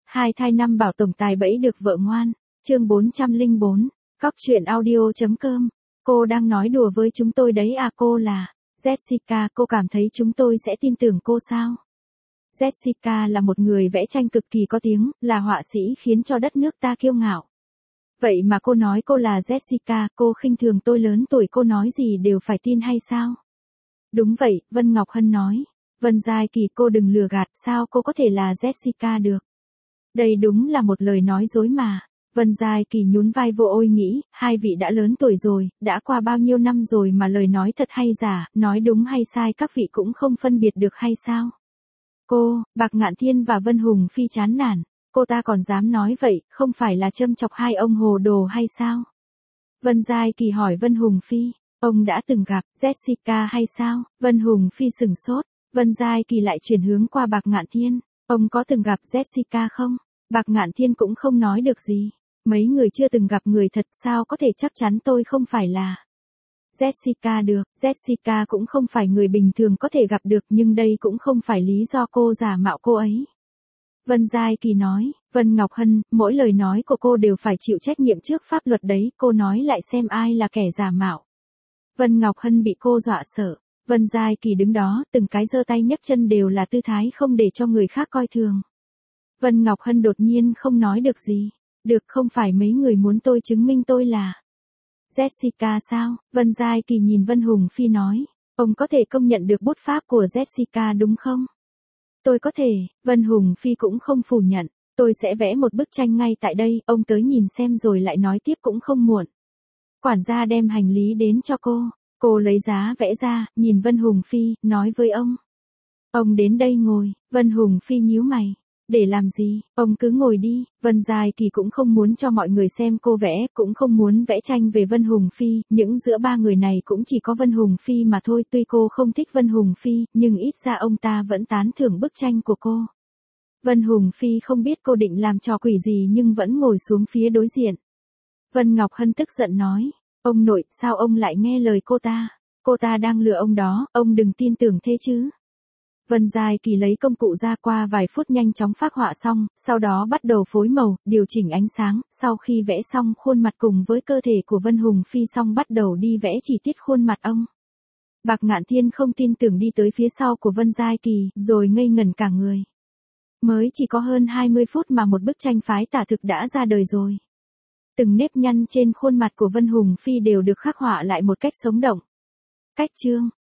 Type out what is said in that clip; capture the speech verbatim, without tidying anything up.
Hai thai năm bảo tổng tài bẫy được vợ ngoan. Chương bốn trăm lẻ bốn. Cóc truyện audio.com. Cô đang nói đùa với chúng tôi đấy à? Cô là Jessica, cô cảm thấy chúng tôi sẽ tin tưởng cô sao? Jessica là một người vẽ tranh cực kỳ có tiếng, là họa sĩ khiến cho đất nước ta kiêu ngạo. Vậy mà cô nói cô là Jessica, cô khinh thường tôi lớn tuổi, cô nói gì đều phải tin hay sao? Đúng vậy, Vân Ngọc Hân nói. Vân Giai Kỳ, cô đừng lừa gạt, sao cô có thể là Jessica được? Đây đúng là một lời nói dối mà. Vân Giai Kỳ nhún vai vô ôi nghĩ, hai vị đã lớn tuổi rồi, đã qua bao nhiêu năm rồi mà lời nói thật hay giả, nói đúng hay sai các vị cũng không phân biệt được hay sao? Cô, Bạc Ngạn Thiên và Vân Hùng Phi chán nản, cô ta còn dám nói vậy, không phải là châm chọc hai ông hồ đồ hay sao? Vân Giai Kỳ hỏi Vân Hùng Phi, ông đã từng gặp Jessica hay sao? Vân Hùng Phi sừng sốt, Vân Giai Kỳ lại chuyển hướng qua Bạc Ngạn Thiên, ông có từng gặp Jessica không? Bạc Ngạn Thiên cũng không nói được gì. Mấy người chưa từng gặp người thật, sao có thể chắc chắn tôi không phải là Jessica được? Jessica cũng không phải người bình thường có thể gặp được, nhưng đây cũng không phải lý do cô giả mạo cô ấy. Vân Giai Kỳ nói, Vân Ngọc Hân, mỗi lời nói của cô đều phải chịu trách nhiệm trước pháp luật đấy, cô nói lại xem ai là kẻ giả mạo. Vân Ngọc Hân bị cô dọa sợ. Vân Giai Kỳ đứng đó, từng cái giơ tay nhấc chân đều là tư thái không để cho người khác coi thường. Vân Ngọc Hân đột nhiên không nói được gì. Được, không phải mấy người muốn tôi chứng minh tôi là Jessica sao? Vân Giai Kỳ nhìn Vân Hùng Phi nói, ông có thể công nhận được bút pháp của Jessica đúng không? Tôi có thể. Vân Hùng Phi cũng không phủ nhận, tôi sẽ vẽ một bức tranh ngay tại đây, ông tới nhìn xem rồi lại nói tiếp cũng không muộn. Quản gia đem hành lý đến cho cô, cô lấy giá vẽ ra, nhìn Vân Hùng Phi, nói với ông. Ông đến đây ngồi. Vân Hùng Phi nhíu mày. Để làm gì? Ông cứ ngồi đi. Vân Giai Kỳ cũng không muốn cho mọi người xem cô vẽ, cũng không muốn vẽ tranh về Vân Hùng Phi, những giữa ba người này cũng chỉ có Vân Hùng Phi mà thôi, tuy cô không thích Vân Hùng Phi, nhưng ít ra ông ta vẫn tán thưởng bức tranh của cô. Vân Hùng Phi không biết cô định làm trò quỷ gì nhưng vẫn ngồi xuống phía đối diện. Vân Ngọc Hân tức giận nói, ông nội, sao ông lại nghe lời cô ta? Cô ta đang lừa ông đó, ông đừng tin tưởng thế chứ. Vân Giai Kỳ lấy công cụ ra, qua vài phút nhanh chóng phác họa xong, sau đó bắt đầu phối màu, điều chỉnh ánh sáng, sau khi vẽ xong khuôn mặt cùng với cơ thể của Vân Hùng Phi xong bắt đầu đi vẽ chi tiết khuôn mặt ông. Bạc Ngạn Thiên không tin tưởng đi tới phía sau của Vân Giai Kỳ, rồi ngây ngẩn cả người. Mới chỉ có hơn hai mươi phút mà một bức tranh phái tả thực đã ra đời rồi. Từng nếp nhăn trên khuôn mặt của Vân Hùng Phi đều được khắc họa lại một cách sống động. Cách chương